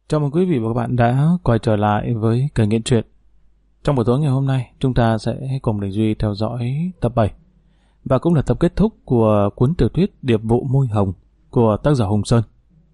Chào mừng quý vị và các bạn đã quay trở lại với Kể Nghiện Truyện. Trong buổi tối ngày hôm nay, chúng ta sẽ cùng Đình Duy theo dõi tập 7 và cũng là tập kết thúc của cuốn tiểu thuyết Điệp vụ Môi Hồng của tác giả Hùng Sơn.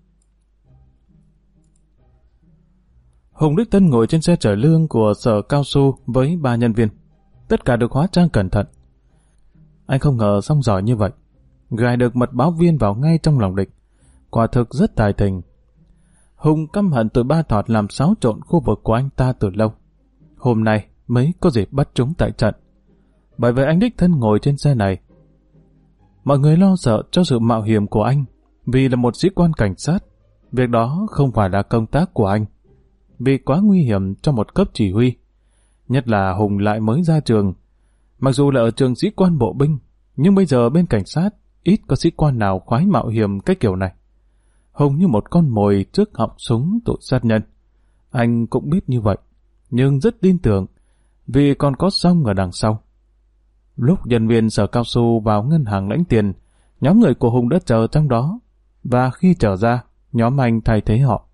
Hùng Đức Tân ngồi trên xe chở lương của sở cao su với 3 nhân viên. Tất cả được hóa trang cẩn thận. Anh không ngờ song giỏi như vậy, gài được mật báo viên vào ngay trong lòng địch. Quả thực rất tài tình. Hùng căm hận tụi Ba Thọt làm xáo trộn khu vực của anh ta từ lâu. Hôm nay mới có dịp bắt chúng tại trận. Bởi vậy anh đích thân ngồi trên xe này. Mọi người lo sợ cho sự mạo hiểm của anh, vì là một sĩ quan cảnh sát. Việc đó không phải là công tác của anh, vì quá nguy hiểm cho một cấp chỉ huy. Nhất là Hùng lại mới ra trường. Mặc dù là ở trường sĩ quan bộ binh, nhưng bây giờ bên cảnh sát ít có sĩ quan nào khoái mạo hiểm cái kiểu này. Hùng như một con mồi trước họng súng tụi sát nhân. Anh cũng biết như vậy, nhưng rất tin tưởng, vì còn có Song ở đằng sau. Lúc nhân viên sở cao su vào ngân hàng lãnh tiền, nhóm người của Hùng đã chờ trong đó, và khi trở ra, nhóm anh thay thế họ.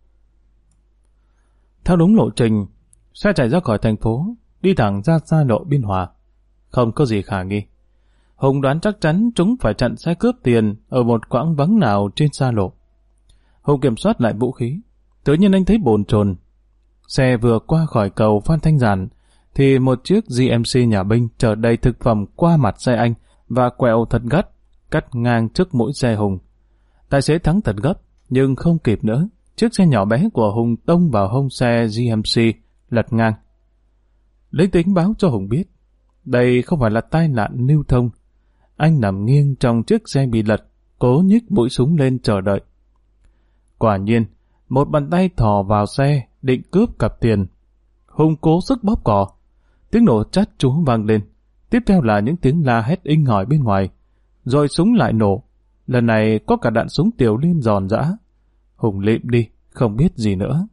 Theo đúng lộ trình, xe chạy ra khỏi thành phố, đi thẳng ra xa lộ Biên Hòa. Không có gì khả nghi. Hùng đoán chắc chắn chúng phải chặn xe cướp tiền ở một quãng vắng nào trên xa lộ. Hùng kiểm soát lại vũ khí. Tự nhiên anh thấy bồn chồn. Xe vừa qua khỏi cầu Phan Thanh Giản, thì một chiếc GMC nhà binh chở đầy thực phẩm qua mặt xe anh và quẹo thật gắt, cắt ngang trước mũi xe Hùng. Tài xế thắng thật gấp, nhưng không kịp nữa. Chiếc xe nhỏ bé của Hùng tông vào hông xe GMC, lật ngang. Lính tính báo cho Hùng biết, đây không phải là tai nạn lưu thông. Anh nằm nghiêng trong chiếc xe bị lật, cố nhích mũi súng lên chờ đợi. Quả nhiên, một bàn tay thò vào xe, định cướp cặp tiền. Hùng cố sức bóp cò. Tiếng nổ chát chúa vang lên. Tiếp theo là những tiếng la hét inh ỏi bên ngoài. Rồi súng lại nổ. Lần này có cả đạn súng tiểu liên giòn giã. Hùng lịm đi, không biết gì nữa.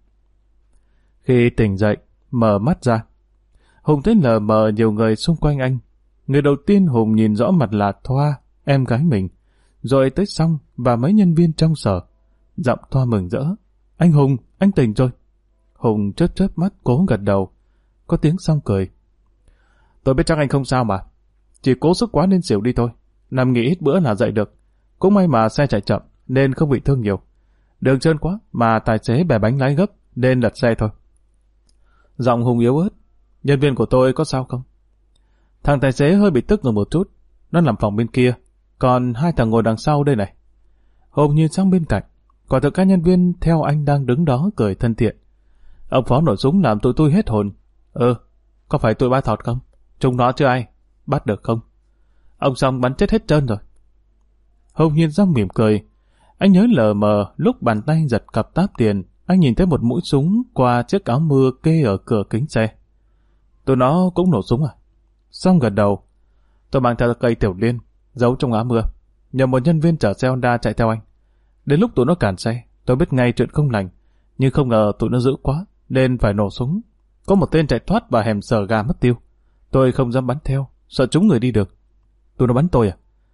Khi tỉnh dậy, mở mắt ra, Hùng thấy lờ mờ nhiều người xung quanh anh. Người đầu tiên Hùng nhìn rõ mặt là Thoa, em gái mình. Rồi tới Song và mấy nhân viên trong sở. Giọng Thoa mừng rỡ. Anh Hùng, anh tỉnh rồi. Hùng chớp chớp mắt cố gật đầu. Có tiếng Song cười. Tôi biết chắc anh không sao mà. Chỉ cố sức quá nên xỉu đi thôi. Nằm nghỉ ít bữa là dậy được. Cũng may mà xe chạy chậm nên không bị thương nhiều. Đường trơn quá mà tài xế bẻ bánh lái gấp nên lật xe thôi. Giọng Hùng yếu ớt. Nhân viên của tôi có sao không? Thằng tài xế hơi bị tức ngồi một chút. Nó nằm phòng bên kia. Còn hai thằng ngồi đằng sau đây này. Hùng nhìn sang bên cạnh. Quả thực các nhân viên theo anh đang đứng đó cười thân thiện. Ông phó nổ súng làm tụi tôi hết hồn. Có phải tụi Ba Thọt không? Chúng nó chưa ai. Bắt được không? Ông Song bắn chết hết trơn rồi. Hùng nhìn Song mỉm cười. Anh nhớ lờ mờ lúc bàn tay giật cặp táp tiền, anh nhìn thấy một mũi súng qua chiếc áo mưa kê ở cửa kính xe. Tụi nó cũng nổ súng à? Song gật đầu. Tôi mang theo cây tiểu liên, giấu trong áo mưa. Nhờ một nhân viên chở xe Honda chạy theo anh. Đến lúc tụi nó cản xe, tôi biết ngay chuyện không lành, nhưng không ngờ tụi nó dữ quá, nên phải nổ súng. Có một tên chạy thoát vào hẻm Sở Gà mất tiêu. Tôi không dám bắn theo, sợ trúng người đi được. Tụi nó bắn tôi à?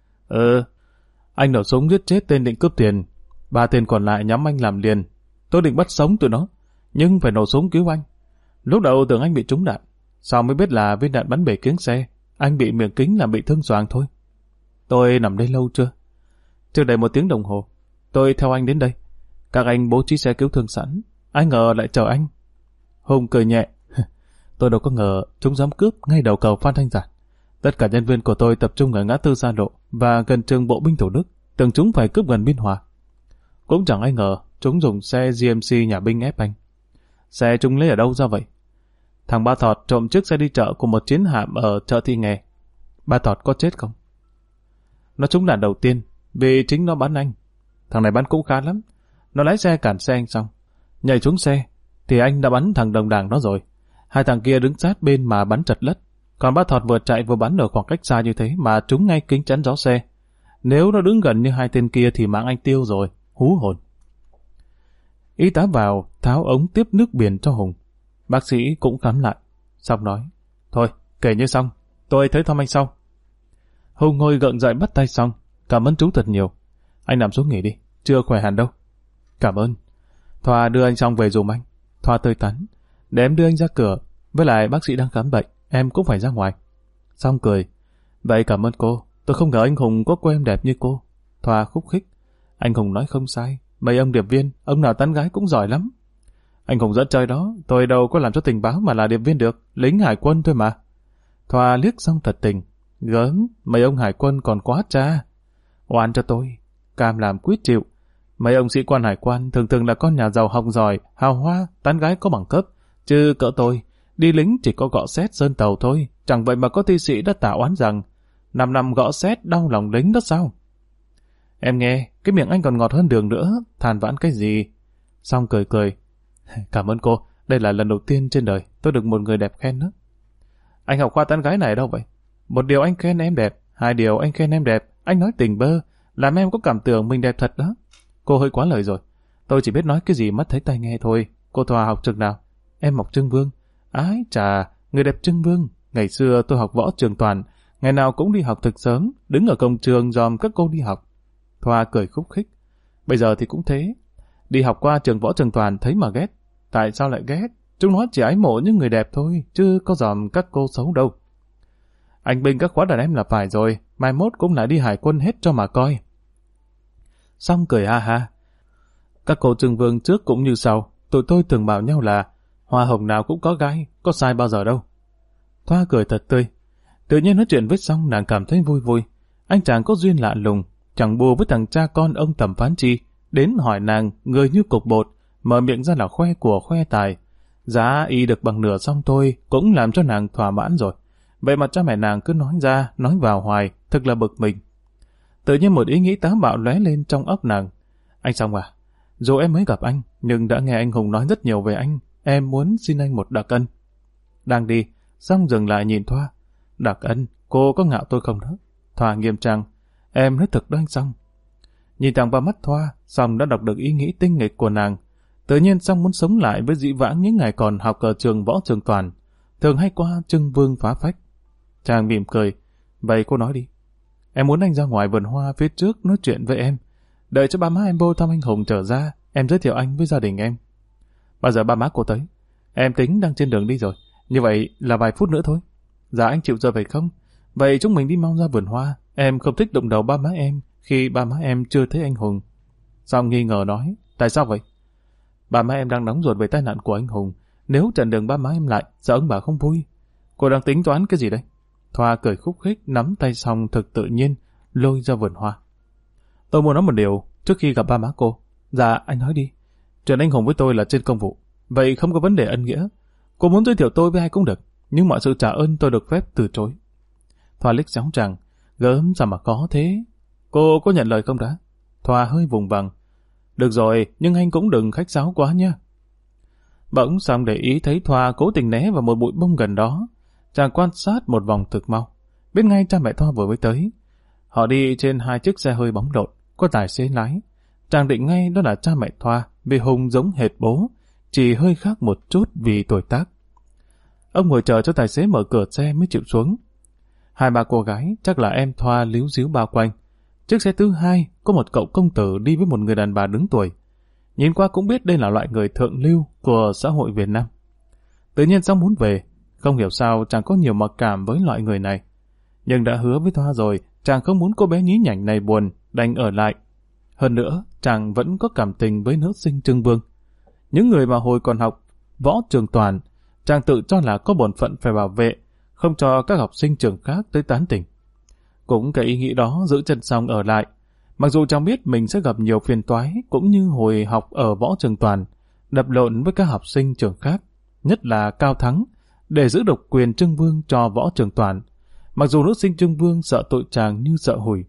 Anh nổ súng giết chết tên định cướp tiền. 3 tên còn lại nhắm anh làm liền. Tôi định bắt sống tụi nó, nhưng phải nổ súng cứu anh. Lúc đầu tưởng anh bị trúng đạn, sau mới biết là viên đạn bắn bể kiếng xe. Anh bị miệng kính làm bị thương xoàng thôi. Tôi nằm đây lâu chưa? Chưa đầy 1 tiếng đồng hồ. Tôi theo anh đến đây. Các anh bố trí xe cứu thương sẵn. Ai ngờ lại chờ anh. Hùng cười nhẹ. Tôi đâu có ngờ chúng dám cướp ngay đầu cầu Phan Thanh Giản. Tất cả nhân viên của tôi tập trung ở ngã tư Sa Lộ và gần trường bộ binh Thủ Đức. Tưởng chúng phải cướp gần Biên Hòa. Cũng chẳng ai ngờ chúng dùng xe GMC nhà binh ép anh. Xe chúng lấy ở đâu ra vậy? Thằng Ba Thọt trộm chiếc xe đi chợ của một chiến hạm ở chợ Thị Nghè. Ba Thọt có chết không? Nó trúng đạn đầu tiên vì chính nó bắn anh. Thằng này bắn cũng khá lắm. Nó lái xe cản xe anh xong, nhảy xuống xe thì anh đã bắn thằng đồng đảng nó rồi. Hai thằng kia đứng sát bên mà bắn chật lất. Còn Ba Thọt vừa chạy vừa bắn ở khoảng cách xa như thế mà trúng ngay kính chắn gió xe. Nếu nó đứng gần như hai tên kia thì mạng anh tiêu rồi, hú hồn. Y tá vào tháo ống tiếp nước biển cho Hùng. Bác sĩ cũng khám lại. Xong nói, thôi kể như xong, tôi tới thăm anh sau. Hùng ngồi gượng dậy bắt tay xong. Cảm ơn chú thật nhiều. Anh nằm xuống nghỉ đi, chưa khỏe hẳn đâu. Cảm ơn. Thoa đưa anh xong về giùm anh. Thoa tươi tắn. Để em đưa anh ra cửa. Với lại bác sĩ đang khám bệnh, em cũng phải ra ngoài. Xong cười. Vậy cảm ơn cô. Tôi không ngờ anh Hùng có cô em đẹp như cô. Thoa khúc khích. Anh Hùng nói không sai. Mấy ông điệp viên, ông nào tán gái cũng giỏi lắm. Anh Hùng dẫn chơi đó, tôi đâu có làm cho tình báo mà là điệp viên được. Lính hải quân thôi mà. Thoa liếc xong thật tình. Gớm, mấy ông hải quân còn quá cha. Oan cho tôi. Cam làm quyết chịu. Mấy ông sĩ quan hải quan thường thường là con nhà giàu học giỏi, hào hoa, tán gái có bằng cấp. Chứ cỡ tôi, đi lính chỉ có gõ xét sơn tàu thôi. Chẳng vậy mà có thi sĩ đã tả oán rằng 5 năm gõ xét đau lòng lính đó sao? Em nghe, cái miệng anh còn ngọt hơn đường nữa, than vãn cái gì? Xong cười cười. Cảm ơn cô, đây là lần đầu tiên trên đời tôi được một người đẹp khen nữa. Anh học khoa tán gái này đâu vậy? Một điều anh khen em đẹp, 2 điều anh khen em đẹp, anh nói tình bơ, làm em có cảm tưởng mình đẹp thật đó. Cô hơi quá lời rồi, tôi chỉ biết nói cái gì mắt thấy tai nghe thôi. Cô Thoa học trường nào? Em học Trưng Vương. Ái chà, người đẹp Trưng Vương. Ngày xưa tôi học võ trường Toàn, ngày nào cũng đi học thực sớm, đứng ở cổng trường dòm các cô đi học. Thoa cười khúc khích. Bây giờ thì cũng thế. Đi học qua trường võ trường Toàn thấy mà ghét. Tại sao lại ghét? Chúng nó chỉ ái mộ những người đẹp thôi, chứ có dòm các cô xấu đâu. Anh binh các khóa đàn em là phải rồi, mai mốt cũng lại đi hải quân hết cho mà coi. Xong cười ha ha. Các cô Trưng Vương trước cũng như sau, tụi tôi thường bảo nhau là hoa hồng nào cũng có gai, có sai bao giờ đâu. Thoa cười thật tươi. Tự nhiên nói chuyện với Xong nàng cảm thấy vui vui. Anh chàng có duyên lạ lùng, chẳng bù với thằng cha con ông Tầm Phán Chi. Đến hỏi nàng, người như cục bột, mở miệng ra là khoe của khoe tài. Giá y được bằng nửa xong thôi, cũng làm cho nàng thỏa mãn rồi. Vậy mà cha mẹ nàng cứ nói ra, nói vào hoài, thật là bực mình. Tự nhiên một ý nghĩ táo bạo lóe lên trong óc nàng. Anh Xong à, dù em mới gặp anh, nhưng đã nghe anh Hùng nói rất nhiều về anh, em muốn xin anh một đặc ân. Đang đi, Xong dừng lại nhìn Thoa. Đặc ân, cô có ngạo tôi không đó? Thoa nghiêm trang, em nói thật đó anh Xong. Nhìn thẳng vào mắt Thoa, Xong đã đọc được ý nghĩ tinh nghịch của nàng. Tự nhiên Xong muốn sống lại với dĩ vãng những ngày còn học ở trường võ trường Toàn, thường hay qua Trưng Vương phá phách. Chàng mỉm cười, vậy cô nói đi. Em muốn anh ra ngoài vườn hoa phía trước nói chuyện với em. Đợi cho ba má em Bô thăm anh Hùng trở ra, em giới thiệu anh với gia đình em. Bao giờ ba má cô tới? Em tính đang trên đường đi rồi. Như vậy là vài phút nữa thôi. Dạ anh chịu rồi phải không? Vậy chúng mình đi mau ra vườn hoa. Em không thích đụng đầu ba má em khi ba má em chưa thấy anh Hùng. Xong nghi ngờ nói, tại sao vậy? Ba má em đang nóng ruột về tai nạn của anh Hùng. Nếu chặn đường ba má em lại, sợ ông bà không vui. Cô đang tính toán cái gì đây? Thoa cười khúc khích, nắm tay Xong thực tự nhiên, lôi ra vườn hoa. Tôi muốn nói một điều trước khi gặp ba má cô. Dạ anh nói đi. Chuyện anh Hùng với tôi là trên công vụ, vậy không có vấn đề ân nghĩa. Cô muốn giới thiệu tôi với ai cũng được, nhưng mọi sự trả ơn tôi được phép từ chối. Thoa liếc xéo chàng, gớm sao mà có thế? Cô có nhận lời không đã? Thoa hơi vùng vằng. Được rồi, nhưng anh cũng đừng khách sáo quá nhé. Bỗng Xong để ý thấy Thoa cố tình né vào một bụi bông gần đó. Chàng quan sát một vòng thực mau. Biết ngay cha mẹ Thoa vừa mới tới. Họ đi trên 2 chiếc xe hơi bóng lộn, có tài xế lái. Chàng định ngay đó là cha mẹ Thoa, vì Hùng giống hệt bố, chỉ hơi khác một chút vì tuổi tác. Ông ngồi chờ cho tài xế mở cửa xe mới chịu xuống. 2-3 cô gái, chắc là em Thoa líu díu bao quanh. Chiếc xe thứ 2 có một cậu công tử đi với một người đàn bà đứng tuổi. Nhìn qua cũng biết đây là loại người thượng lưu của xã hội Việt Nam. Tự nhiên Xong muốn về, không hiểu sao chàng có nhiều mặc cảm với loại người này. Nhưng đã hứa với Thoa rồi, chàng không muốn cô bé nhí nhảnh này buồn, đành ở lại. Hơn nữa, chàng vẫn có cảm tình với nữ sinh Trưng Vương. Những người mà hồi còn học võ trường Toàn, chàng tự cho là có bổn phận phải bảo vệ, không cho các học sinh trường khác tới tán tỉnh. Cũng cái ý nghĩ đó giữ chân Xong ở lại. Mặc dù chàng biết mình sẽ gặp nhiều phiền toái, cũng như hồi học ở võ trường Toàn, đập lộn với các học sinh trường khác, nhất là Cao Thắng, để giữ độc quyền Trưng Vương cho võ trường Toàn. Mặc dù nữ sinh Trưng Vương sợ tội chàng như sợ hủi.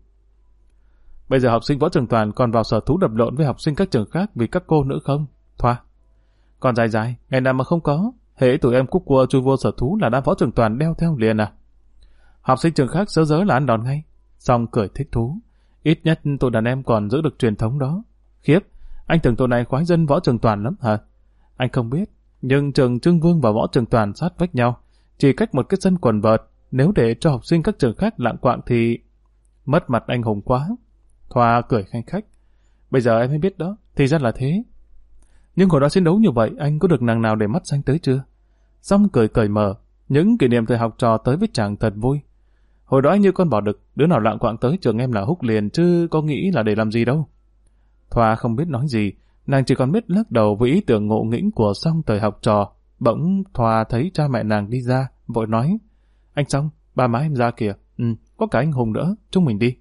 Bây giờ học sinh võ trường Toàn còn vào sở thú đập lộn với học sinh các trường khác vì các cô nữa không? Thoa. Còn dài dài, ngày nào mà không có, hễ tụi em cúc cua chui vô sở thú là đã võ trường Toàn đeo theo liền à? Học sinh trường khác sớ dớ là ăn đòn ngay. Xong cười thích thú. Ít nhất tụi đàn em còn giữ được truyền thống đó. Khiếp, anh tưởng tụi này khoái dân võ trường Toàn lắm hả? Anh không biết, nhưng trường Trưng Vương và võ trường Toàn sát vách nhau, chỉ cách một cái sân quần vợt. Nếu để cho học sinh các trường khác lạng quạng thì mất mặt anh Hùng quá. Thoa cười khanh khách. Bây giờ em mới biết đó, thì ra là thế. Nhưng hồi đó chiến đấu như vậy, anh có được nàng nào để mắt xanh tới chưa? Xong cười cởi mở, những kỷ niệm thời học trò tới với chàng thật vui. Hồi đó anh như con bò đực, đứa nào lạng quạng tới trường em là húc liền, chứ có nghĩ là để làm gì đâu. Thoa không biết nói gì, nàng chỉ còn biết lắc đầu với ý tưởng ngộ nghĩnh của Song thời học trò. Bỗng Thoa thấy cha mẹ nàng đi ra, vội nói, anh Song, ba má em ra kìa, có cả anh Hùng nữa, chúng mình đi.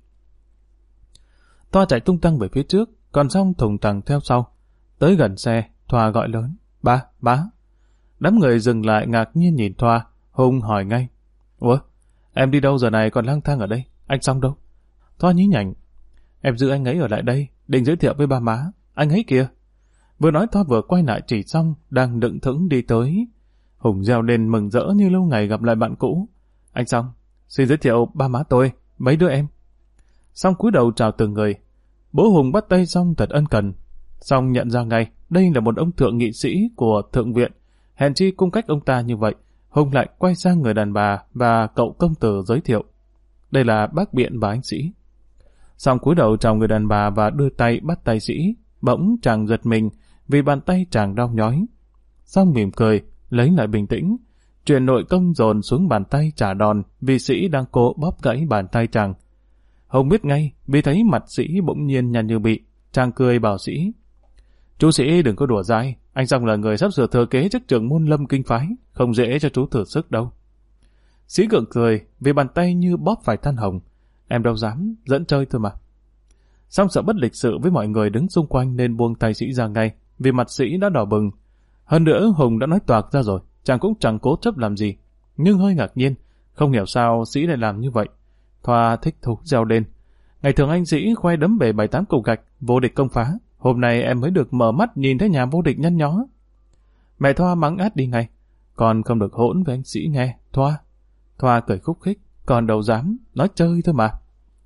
Thoa chạy tung tăng về phía trước, còn Song thùng thẳng theo sau. Tới gần xe, Thoa gọi lớn, ba. Đám người dừng lại ngạc nhiên nhìn Thoa, Hùng hỏi ngay, ủa, em đi đâu giờ này còn lang thang ở đây, anh Song đâu? Thoa nhí nhảnh, em giữ anh ấy ở lại đây, định giới thiệu với ba má, anh ấy kìa. Vừa nói Thoa vừa quay lại chỉ Song đang đựng thững đi tới. Hùng reo lên mừng rỡ như lâu ngày gặp lại bạn cũ. Anh Song, xin giới thiệu ba má tôi, mấy đứa em. Song cúi đầu chào từng người. Bố Hùng bắt tay Song thật ân cần. Song nhận ra ngay đây là một ông thượng nghị sĩ của thượng viện. Hèn chi cung cách ông ta như vậy, Hùng lại quay sang người đàn bà và cậu công tử giới thiệu. Đây là bác Biện và anh Sĩ. Song cúi đầu chào người đàn bà và đưa tay bắt tay Sĩ. Bỗng chàng giật mình vì bàn tay chàng đau nhói. Song mỉm cười, lấy lại bình tĩnh. Chuyện nội công dồn xuống bàn tay trả đòn vì Sĩ đang cố bóp gãy bàn tay chàng. Hùng biết ngay vì thấy mặt Sĩ bỗng nhiên nhăn như bị. Chàng cười bảo Sĩ, chú Sĩ đừng có đùa dai, anh Song là người sắp sửa thừa kế chức trưởng môn lâm kinh phái, không dễ cho chú thử sức đâu. Sĩ gượng cười vì bàn tay như bóp phải than hồng. Em đâu dám, dẫn chơi thôi mà. Song sợ bất lịch sự với mọi người đứng xung quanh nên buông tay Sĩ ra ngay, vì mặt Sĩ đã đỏ bừng. Hơn nữa Hùng đã nói toạc ra rồi, chàng cũng chẳng cố chấp làm gì. Nhưng hơi ngạc nhiên, không hiểu sao Sĩ lại làm như vậy. Thoa thích thú reo lên. Ngày thường anh Sĩ khoe đấm bể 7-8 cục gạch, vô địch công phá. Hôm nay em mới được mở mắt nhìn thấy nhà vô địch nhăn nhó. Mẹ Thoa mắng át đi ngay. Con không được hỗn với anh Sĩ nghe, Thoa. Thoa cười khúc khích, còn đâu dám, nói chơi thôi mà.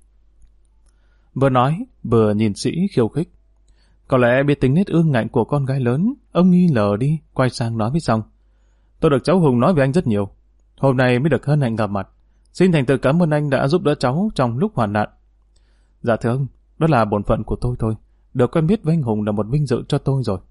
Vừa nói, vừa nhìn Sĩ khiêu khích. Có lẽ biết tính nết ương ngạnh của con gái lớn, ông nghi lờ đi, quay sang nói với Song. Tôi được cháu Hùng nói với anh rất nhiều. Hôm nay mới được hân hạnh gặp mặt. Xin thành thật cảm ơn anh đã giúp đỡ cháu trong lúc hoạn nạn. Dạ thưa ông, đó là bổn phận của tôi thôi. Được quen biết với anh Hùng là một vinh dự cho tôi rồi.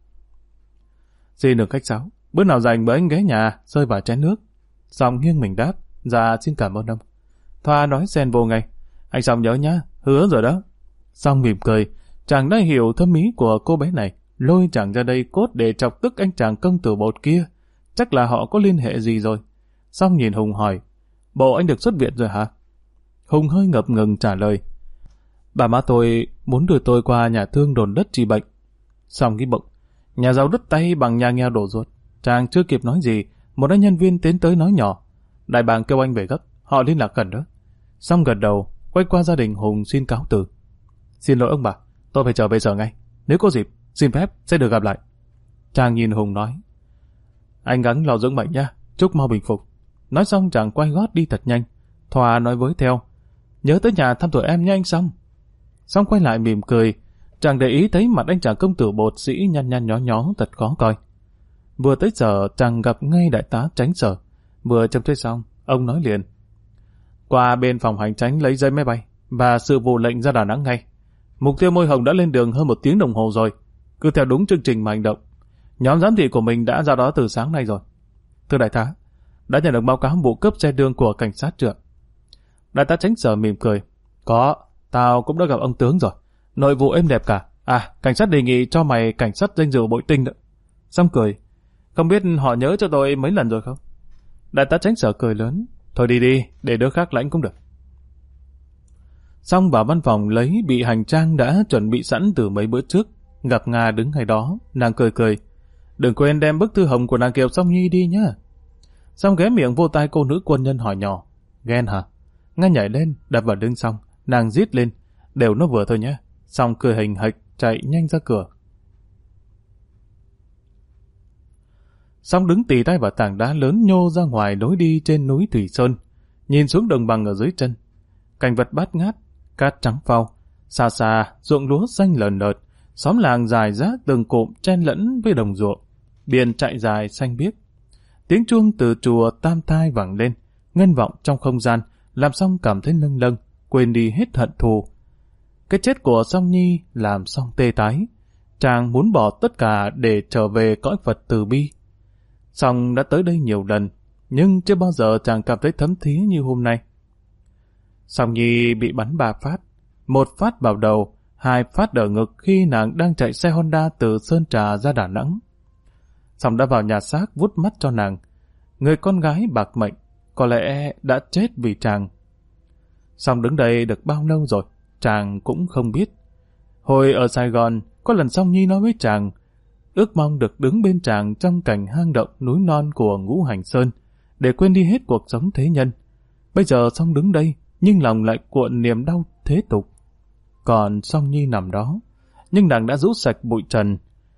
Xin đừng khách sáo, bữa nào rảnh với anh ghé nhà, rơi vài chén nước. Song nghiêng mình đáp, dạ xin cảm ơn ông. Thoa nói xen vô ngay, anh Song nhớ nhá, hứa rồi đó. Song mỉm cười, chàng đã hiểu thâm ý của cô bé này, lôi chàng ra đây cốt để chọc tức anh chàng công tử bột kia. Chắc là họ có liên hệ gì rồi. Song nhìn Hùng hỏi, bộ anh được xuất viện rồi hả? Hùng hơi ngập ngừng trả lời, bà má tôi muốn đưa tôi qua nhà thương đồn đất trị bệnh. Song nghĩ bụng, nhà giàu đứt tay bằng nhà nghèo đổ ruột. Chàng chưa kịp nói gì, một anh nhân viên tiến tới nói nhỏ, đại bàng kêu anh về gấp, họ liên lạc gần đó. Song gật đầu, quay qua gia đình Hùng xin cáo từ. Xin lỗi ông bà, tôi phải trở về sở ngay. Nếu có dịp, xin phép sẽ được gặp lại. Chàng nhìn Hùng nói, anh gắng lo dưỡng bệnh nha, chúc mau bình phục. Nói xong chàng quay gót đi thật nhanh. Thoa nói với theo, nhớ tới nhà thăm tuổi em nha anh Song. Song quay lại mỉm cười, chàng để ý thấy mặt anh chàng công tử bột Sĩ nhăn nhăn nhó nhó thật khó coi. Vừa tới giờ chàng gặp ngay đại tá Tránh Sở. Vừa trông thấy xong, ông nói liền, qua bên phòng hành chánh lấy giấy máy bay và sự vụ lệnh ra Đà Nẵng ngay. Mục tiêu Môi Hồng đã lên đường hơn 1 tiếng đồng hồ rồi, cứ theo đúng chương trình mà hành động. Nhóm giám thị của mình đã ra đó từ sáng nay rồi. Thưa đại tá, đã nhận được báo cáo vụ cướp xe đương của cảnh sát trưởng. Đại tá Tránh Sở mỉm cười, có, tao cũng đã gặp ông tướng rồi, nội vụ êm đẹp cả. À, cảnh sát đề nghị cho mày cảnh sát danh dự bội tinh đó. Xong cười, không biết họ nhớ cho tôi mấy lần rồi không? Đại tá Tránh Sở cười lớn, thôi đi đi, để đứa khác lãnh cũng được. Xong vào văn phòng lấy bị hành trang đã chuẩn bị sẵn từ mấy bữa trước. Gặp Nga đứng ngay đó, nàng cười cười, đừng quên đem bức thư hồng của nàng Kiều Song Nhi đi nhá. Xong ghé miệng vô tai cô nữ quân nhân hỏi nhỏ, ghen hả? Nga nhảy lên, đập vào lưng Xong, nàng rít lên, đều nó vừa thôi nhé. Xong cười hình hạch, chạy nhanh ra cửa. Xong đứng tì tay vào tảng đá lớn nhô ra ngoài lối đi trên núi Thủy Sơn, nhìn xuống đồng bằng ở dưới chân. Cảnh vật bát ngát, cát trắng phau, xa xa ruộng lúa xanh lờn lợt, xóm làng dài rác từng cụm chen lẫn với đồng ruộng, biển chạy dài xanh biếc. Tiếng chuông từ chùa Tam Thai vẳng lên, ngân vọng trong không gian, làm Xong cảm thấy lâng lâng, quên đi hết hận thù. Cái chết của Song Nhi làm Xong tê tái. Chàng muốn bỏ tất cả để trở về cõi Phật từ bi. Song đã tới đây nhiều lần, nhưng chưa bao giờ chàng cảm thấy thấm thía như hôm nay. Song Nhi bị bắn 3 phát, 1 phát vào đầu, 2 phát ở ngực khi nàng đang chạy xe Honda từ Sơn Trà ra Đà Nẵng. Song đã vào nhà xác vút mắt cho nàng. Người con gái bạc mệnh có lẽ đã chết vì chàng. Song đứng đây được bao lâu rồi, chàng cũng không biết. Hồi ở Sài Gòn, có lần Song Nhi nói với chàng, ước mong được đứng bên chàng trong cảnh hang động núi non của Ngũ Hành Sơn, để quên đi hết cuộc sống thế nhân. Bây giờ Song đứng đây, nhưng lòng lại cuộn niềm đau thế tục. Còn Song Nhi nằm đó, nhưng nàng đã rũ sạch bụi trần.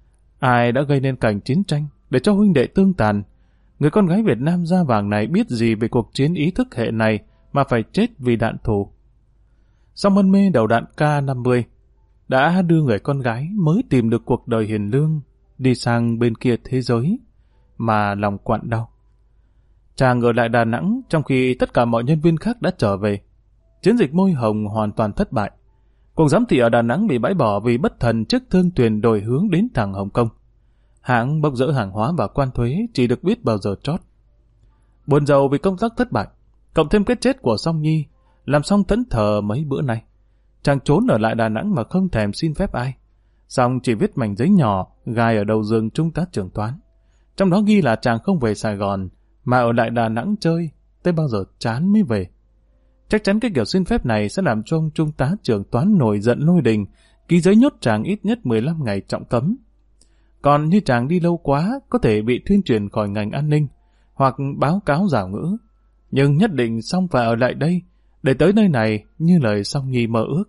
Ai đã gây nên cảnh chiến tranh, để cho huynh đệ tương tàn? Người con gái Việt Nam da vàng này biết gì về cuộc chiến ý thức hệ này mà phải chết vì đạn thù. Song mân mê đầu đạn K-50 đã đưa người con gái mới tìm được cuộc đời hiền lương đi sang bên kia thế giới, mà lòng quặn đau. Chàng ở lại Đà Nẵng trong khi tất cả mọi nhân viên khác đã trở về. Chiến dịch môi hồng hoàn toàn thất bại. Cuộc giám thị ở Đà Nẵng bị bãi bỏ vì bất thần chiếc thương thuyền đổi hướng đến thẳng Hồng Kông. Hãng bốc dỡ hàng hóa và quan thuế chỉ được biết vào giờ chót. Buồn rầu vì công tác thất bại, cộng thêm cái chết của Song Nhi, làm Song thẫn thờ mấy bữa nay. Chàng trốn ở lại Đà Nẵng mà không thèm xin phép ai. Song chỉ viết mảnh giấy nhỏ gài ở đầu giường trung tá trưởng toán. Trong đó ghi là chàng không về Sài Gòn, mà ở lại Đà Nẵng chơi, tới bao giờ chán mới về. Chắc chắn cái kiểu xin phép này sẽ làm cho ông trung tá trưởng toán nổi giận lôi đình, ký giấy nhốt chàng ít nhất 15 ngày trọng cấm. Còn như chàng đi lâu quá, có thể bị tuyên truyền khỏi ngành an ninh, hoặc báo cáo giảo ngữ. Nhưng nhất định Song phải ở lại đây, để tới nơi này như lời Song Nhi mơ ước.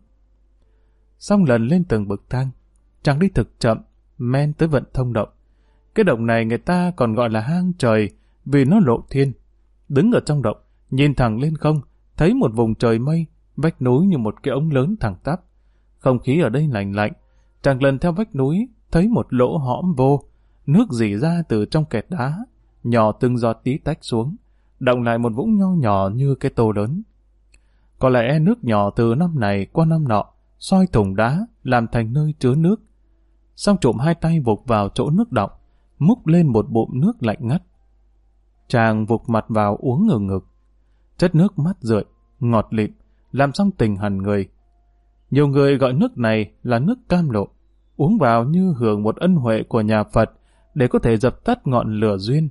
Song lần lên từng bậc thang, chàng đi thực chậm, men tới vận thông động. Cái động này người ta còn gọi là hang trời, vì nó lộ thiên. Đứng ở trong động, nhìn thẳng lên không, thấy một vùng trời mây, vách núi như một cái ống lớn thẳng tắp. Không khí ở đây lạnh lạnh. Chàng lần theo vách núi, thấy một lỗ hõm vô, nước rỉ ra từ trong kẹt đá, nhỏ từng giọt tí tách xuống, động lại một vũng nho nhỏ như cái tô lớn. Có lẽ nước nhỏ từ năm này qua năm nọ, soi thùng đá, làm thành nơi chứa nước. Song trộm hai tay vụt vào chỗ nước đọng, múc lên một bụng nước lạnh ngắt. Chàng vụt mặt vào uống ngừng ngực. Chất nước mát rượi, ngọt lịm, làm Song tình hằn người. Nhiều người gọi nước này là nước cam lộ, uống vào như hưởng một ân huệ của nhà Phật để có thể dập tắt ngọn lửa duyên.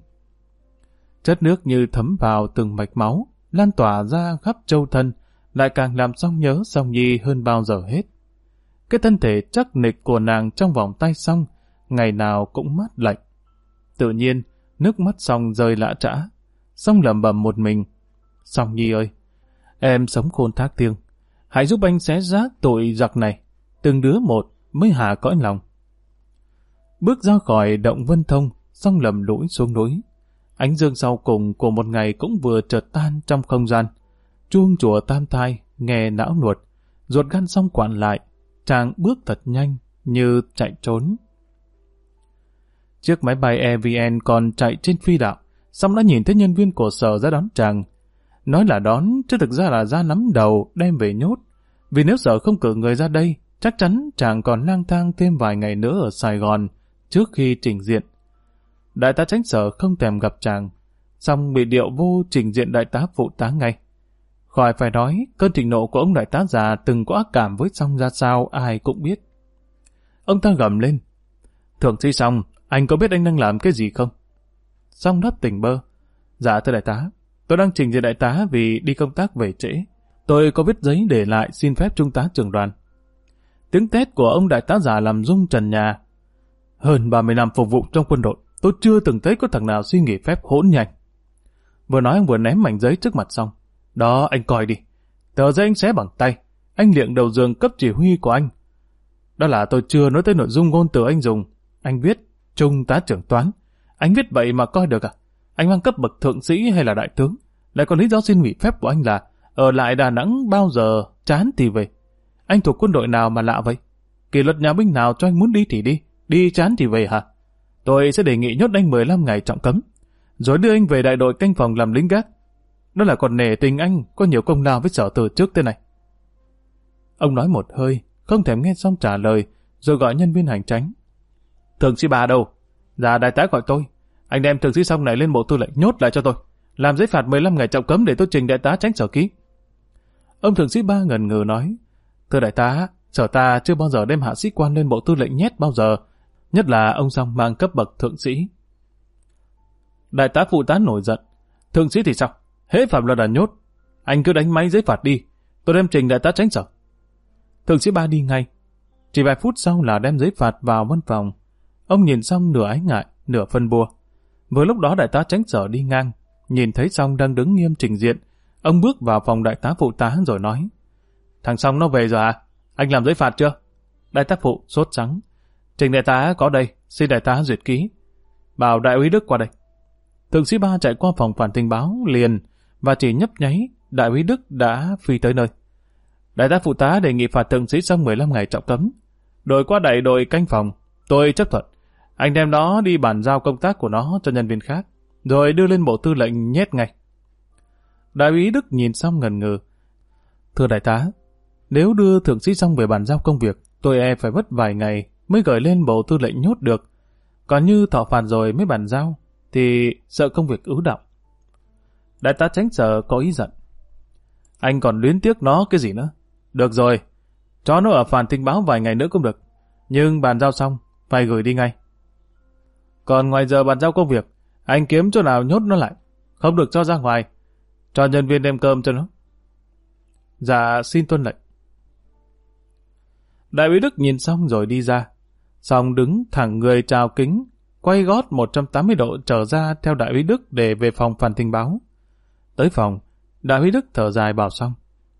Chất nước như thấm vào từng mạch máu, lan tỏa ra khắp châu thân, lại càng làm Song nhớ Song Nhi hơn bao giờ hết. Cái thân thể chắc nịch của nàng trong vòng tay Song, ngày nào cũng mát lạnh. Tự nhiên, nước mắt Song rơi lã trã. Song lẩm bẩm một mình. Song Nhi ơi, em sống khôn thác thiêng, hãy giúp anh xé rác tội giặc này, từng đứa một mới hạ cõi lòng. Bước ra khỏi động Vân Thông, Song lầm lũi xuống núi. Ánh dương sau cùng của một ngày cũng vừa chợt tan trong không gian. Chuông chùa Tam Thai nghe não nuột, ruột gan Song quặn lại, chàng bước thật nhanh như chạy trốn. Chiếc máy bay EVN còn chạy trên phi đạo, Song đã nhìn thấy nhân viên của sở ra đón chàng. Nói là đón, chứ thực ra là ra nắm đầu đem về nhốt. Vì nếu sở không cử người ra đây, chắc chắn chàng còn lang thang thêm vài ngày nữa ở Sài Gòn trước khi trình diện. Đại tá Chánh Sở không thèm gặp chàng, Song bị điệu vô trình diện đại tá phụ tá ngay. Khỏi phải nói, cơn thịnh nộ của ông đại tá già từng có ác cảm với Song ra sao ai cũng biết. Ông ta gầm lên: "Thượng sĩ Song, anh có biết anh đang làm cái gì không?" Song đáp tỉnh bơ: "Dạ thưa đại tá, tôi đang trình diện đại tá vì đi công tác về trễ. Tôi có viết giấy để lại xin phép trung tá trưởng đoàn." Tiếng tét của ông đại tá già làm rung trần nhà. "Hơn 30 năm phục vụ trong quân đội, tôi chưa từng thấy có thằng nào suy nghĩ phép hỗn nhanh." Vừa nói ông vừa ném mảnh giấy trước mặt Song. "Đó, anh coi đi. Tờ giấy anh xé bằng tay. Anh liệng đầu giường cấp chỉ huy của anh. Đó là tôi chưa nói tới nội dung ngôn từ anh dùng. Anh viết trung tá trưởng toán. Anh viết vậy mà coi được à? Anh mang cấp bậc thượng sĩ hay là đại tướng? Lại còn lý do xin nghỉ phép của anh là ở lại Đà Nẵng bao giờ chán thì về. Anh thuộc quân đội nào mà lạ vậy? Kỷ luật nhà binh nào cho anh muốn đi thì đi, đi chán thì về hả? Tôi sẽ đề nghị nhốt anh 15 ngày trọng cấm, rồi đưa anh về đại đội canh phòng làm lính gác. Đó là còn nể tình anh có nhiều công lao với sở từ trước thế này." Ông nói một hơi, không thèm nghe xong trả lời, rồi gọi nhân viên hành chánh. Thượng sĩ Ba đâu? Dạ đại tá gọi tôi. Anh đem thượng sĩ Song này lên bộ tư lệnh nhốt lại cho tôi. Làm giấy phạt 15 ngày trọng cấm để tôi trình đại tá tránh sở ký. Ông thượng sĩ Ba ngần ngừ nói, thưa đại tá, sở ta chưa bao giờ đem hạ sĩ quan lên bộ tư lệnh nhét bao giờ, nhất là ông Song mang cấp bậc thượng sĩ. Đại tá phụ tá nổi giận, thượng sĩ thì sao? Hễ phạm luật là nhốt, anh cứ đánh máy giấy phạt đi, tôi đem trình đại tá tránh sở. Thượng sĩ Ba đi ngay. Chỉ vài phút sau là đem giấy phạt vào văn phòng. Ông nhìn xong nửa ái ngại, nửa phân bua. Vừa lúc đó đại tá tránh sở đi ngang, nhìn thấy Song đang đứng nghiêm trình diện. Ông bước vào phòng đại tá phụ tá rồi nói, thằng Song nó về rồi à? Anh làm giấy phạt chưa? Đại tá phụ sốt sắng, trình đại tá có đây, xin đại tá duyệt ký. Bảo đại úy Đức qua đây. Thượng sĩ Ba chạy qua phòng phản tình báo liền và chỉ nhấp nháy, đại úy Đức đã phi tới nơi. Đại tá phụ tá đề nghị phạt thượng sĩ Song 15 ngày trọng cấm. Đội qua đẩy đội canh phòng, tôi chấp thuận. Anh đem nó đi bàn giao công tác của nó cho nhân viên khác, rồi đưa lên bộ tư lệnh nhét ngay. Đại úy Đức nhìn xong ngần ngừ. Thưa đại tá, nếu đưa thượng sĩ Song về bàn giao công việc, tôi phải mất vài ngày mới gửi lên bộ tư lệnh nhốt được. Còn như thọ phạt rồi mới bàn giao, thì sợ công việc ứ động. Đại tá tránh sở có ý giận. Anh còn luyến tiếc nó cái gì nữa? Được rồi, cho nó ở phản tình báo vài ngày nữa cũng được. Nhưng bàn giao xong, phải gửi đi ngay. Còn ngoài giờ bàn giao công việc, anh kiếm chỗ nào nhốt nó lại, không được cho ra ngoài. Cho nhân viên đem cơm cho nó. Dạ xin tuân lệnh. Đại úy Đức nhìn xong rồi đi ra. Xong đứng thẳng người chào kính, quay gót 180 độ trở ra theo đại úy Đức để về phòng phản tình báo. Tới phòng, đại úy Đức thở dài bảo Xong,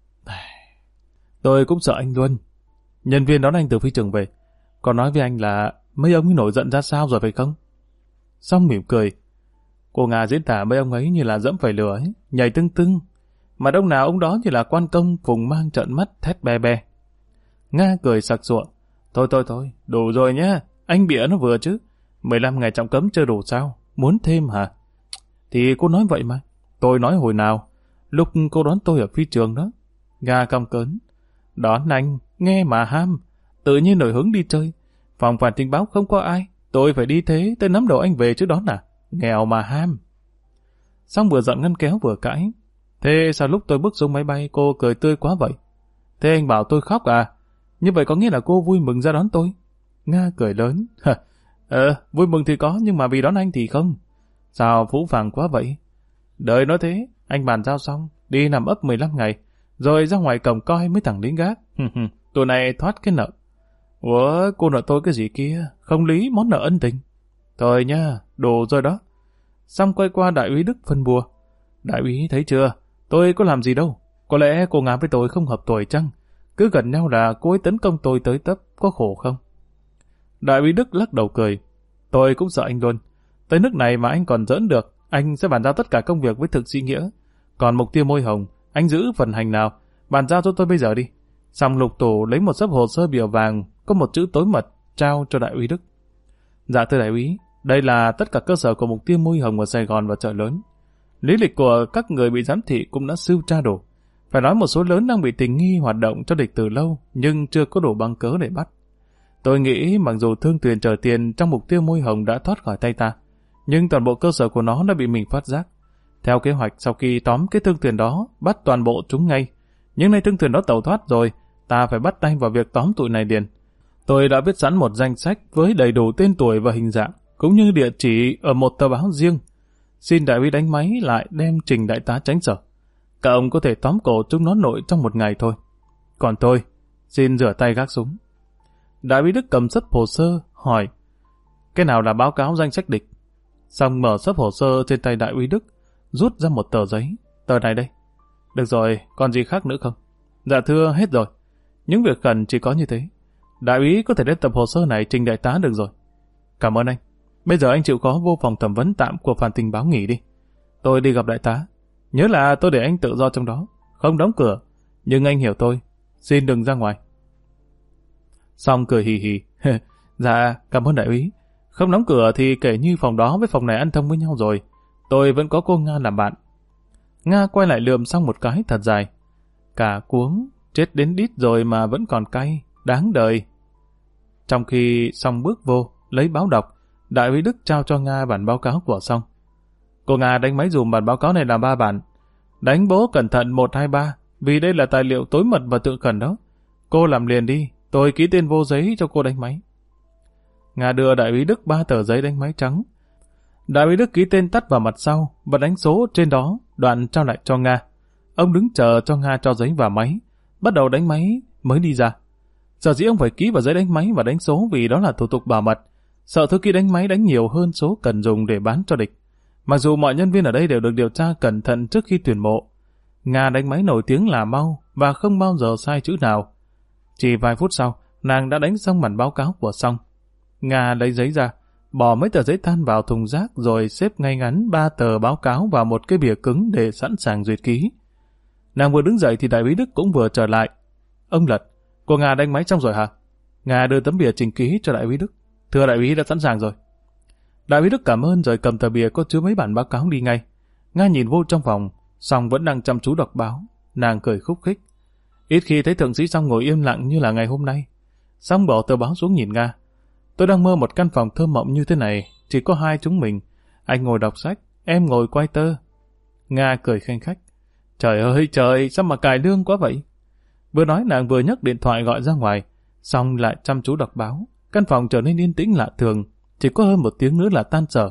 tôi cũng sợ anh luôn. Nhân viên đón anh từ phi trường về, còn nói với anh là mấy ông ấy nổi giận ra sao rồi phải không? Xong mỉm cười. Cô Nga diễn tả mấy ông ấy như là dẫm phải lửa ấy, nhảy tưng tưng. Mà ông nào ông đó như là quan công phùng mang trợn mắt thét be be. Nga cười sặc sụa. Thôi, đủ rồi nhá. Anh bịa nó vừa chứ. 15 ngày trọng cấm chưa đủ sao? Muốn thêm hả? Thì cô nói vậy mà. Tôi nói hồi nào? Lúc cô đón tôi ở phi trường đó. Nga cong cớn. Đón anh, nghe mà ham. Tự nhiên nổi hứng đi chơi. Phòng phản tình báo không có ai. Tôi phải đi thế, tôi nắm đầu anh về chứ đón à? Nghèo mà ham. Xong vừa giận ngăn kéo vừa cãi. Thế sao lúc tôi bước xuống máy bay cô cười tươi quá vậy? Thế anh bảo tôi khóc à? Như vậy có nghĩa là cô vui mừng ra đón tôi? Nga cười lớn. Vui mừng thì có, nhưng mà vì đón anh thì không. Sao phũ phàng quá vậy? Đợi nói thế, anh bàn giao xong, đi nằm ấp 15 ngày, rồi ra ngoài cổng coi mấy thằng lính gác. Tụi này thoát cái nợ. Ủa, cô nợ tôi cái gì kia? Không lý món nợ ân tình. Thôi nha, đồ rồi đó. Xong quay qua đại úy Đức phân bua. Đại úy thấy chưa? Tôi có làm gì đâu. Có lẽ cô Nga với tôi không hợp tuổi chăng? Cứ gần nhau là cô ấy tấn công tôi tới tấp, có khổ không? Đại úy Đức lắc đầu cười. Tôi cũng sợ anh luôn. Tới nước này mà anh còn giỡn được, anh sẽ bàn giao tất cả công việc với thực sĩ Nghĩa. Còn mục tiêu môi hồng, anh giữ phần hành nào? Bàn giao cho tôi bây giờ đi. Xong lục tủ lấy một xấp hồ sơ biểu vàng, có một chữ tối mật, trao cho đại úy Đức. Dạ thưa đại úy, đây là tất cả cơ sở của mục tiêu môi hồng ở Sài Gòn và chợ lớn. Lý lịch của các người bị giám thị cũng đã sưu tra đủ. Phải nói một số lớn đang bị tình nghi hoạt động cho địch từ lâu, nhưng chưa có đủ bằng cớ để bắt. Tôi nghĩ mặc dù thương thuyền chở tiền trong mục tiêu môi hồng đã thoát khỏi tay ta, nhưng toàn bộ cơ sở của nó đã bị mình phát giác. Theo kế hoạch, sau khi tóm cái thương thuyền đó, bắt toàn bộ chúng ngay. Nhưng nay thương thuyền đó tẩu thoát rồi, ta phải bắt tay vào việc tóm tụi này liền. Tôi đã viết sẵn một danh sách với đầy đủ tên tuổi và hình dạng, cũng như địa chỉ ở một tờ báo riêng. Xin đại úy đánh máy lại đem trình đại tá tránh sở. Các ông có thể tóm cổ chúng nó nội trong một ngày thôi. Còn tôi, xin rửa tay gác súng. Đại úy Đức cầm sấp hồ sơ, hỏi, cái nào là báo cáo danh sách địch? Xong mở sấp hồ sơ trên tay đại úy Đức, rút ra một tờ giấy. Tờ này đây. Được rồi, còn gì khác nữa không? Dạ thưa, hết rồi. Những việc cần chỉ có như thế. Đại úy có thể đem tập hồ sơ này trình đại tá được rồi. Cảm ơn anh. Bây giờ anh chịu khó vô phòng thẩm vấn tạm của phản tình báo nghỉ đi. Tôi đi gặp đại tá. Nhớ là tôi để anh tự do trong đó, không đóng cửa. Nhưng anh hiểu tôi, xin đừng ra ngoài. Xong cười hì hì. Dạ, cảm ơn đại úy. Không đóng cửa thì kể như phòng đó với phòng này ăn thông với nhau rồi. Tôi vẫn có cô Nga làm bạn. Nga quay lại lườm xong một cái thật dài. Cả cuống, chết đến đít rồi mà vẫn còn cay, đáng đời. Trong khi xong bước vô, lấy báo đọc, đại úy Đức trao cho Nga bản báo cáo của Song. Cô Nga đánh máy dùm bản báo cáo này làm 3 bản. Đánh bố cẩn thận 1, 2, 3, vì đây là tài liệu tối mật và tự khẩn đó. Cô làm liền đi, tôi ký tên vô giấy cho cô đánh máy. Nga đưa đại úy Đức 3 tờ giấy đánh máy trắng. Đại úy Đức ký tên tắt vào mặt sau và đánh số trên đó, đoạn trao lại cho Nga. Ông đứng chờ cho Nga cho giấy vào máy, bắt đầu đánh máy mới đi ra. Sở dĩ ông phải ký vào giấy đánh máy và đánh số vì đó là thủ tục bảo mật, sợ thư ký đánh máy đánh nhiều hơn số cần dùng để bán cho địch. Mặc dù mọi nhân viên ở đây đều được điều tra cẩn thận trước khi tuyển mộ, Nga đánh máy nổi tiếng là mau và không bao giờ sai chữ nào. Chỉ vài phút sau, nàng đã đánh xong bản báo cáo của Song. Nga lấy giấy ra, bỏ mấy tờ giấy than vào thùng rác rồi xếp ngay ngắn 3 tờ báo cáo vào một cái bìa cứng để sẵn sàng duyệt ký. Nàng vừa đứng dậy thì đại úy Đức cũng vừa trở lại. Ông Lật, cô Nga đánh máy xong rồi hả? Nga đưa tấm bìa trình ký cho đại úy Đức. Thưa đại úy đã sẵn sàng rồi. Đại úy Đức cảm ơn rồi cầm tờ bìa có chứa mấy bản báo cáo đi ngay. Nga nhìn vô trong phòng, Song vẫn đang chăm chú đọc báo. Nàng cười khúc khích. Ít khi thấy thượng sĩ Song ngồi im lặng như là ngày hôm nay. Song bỏ tờ báo xuống nhìn Nga. Tôi đang mơ một căn phòng thơ mộng như thế này, chỉ có hai chúng mình. Anh ngồi đọc sách, em ngồi quay tơ. Nga cười khanh khách. Trời ơi trời, sao mà cài lương quá vậy? Vừa nói nàng vừa nhấc điện thoại gọi ra ngoài, Song lại chăm chú đọc báo. Căn phòng trở nên yên tĩnh lạ thường, chỉ có hơn 1 tiếng nữa là tan sở.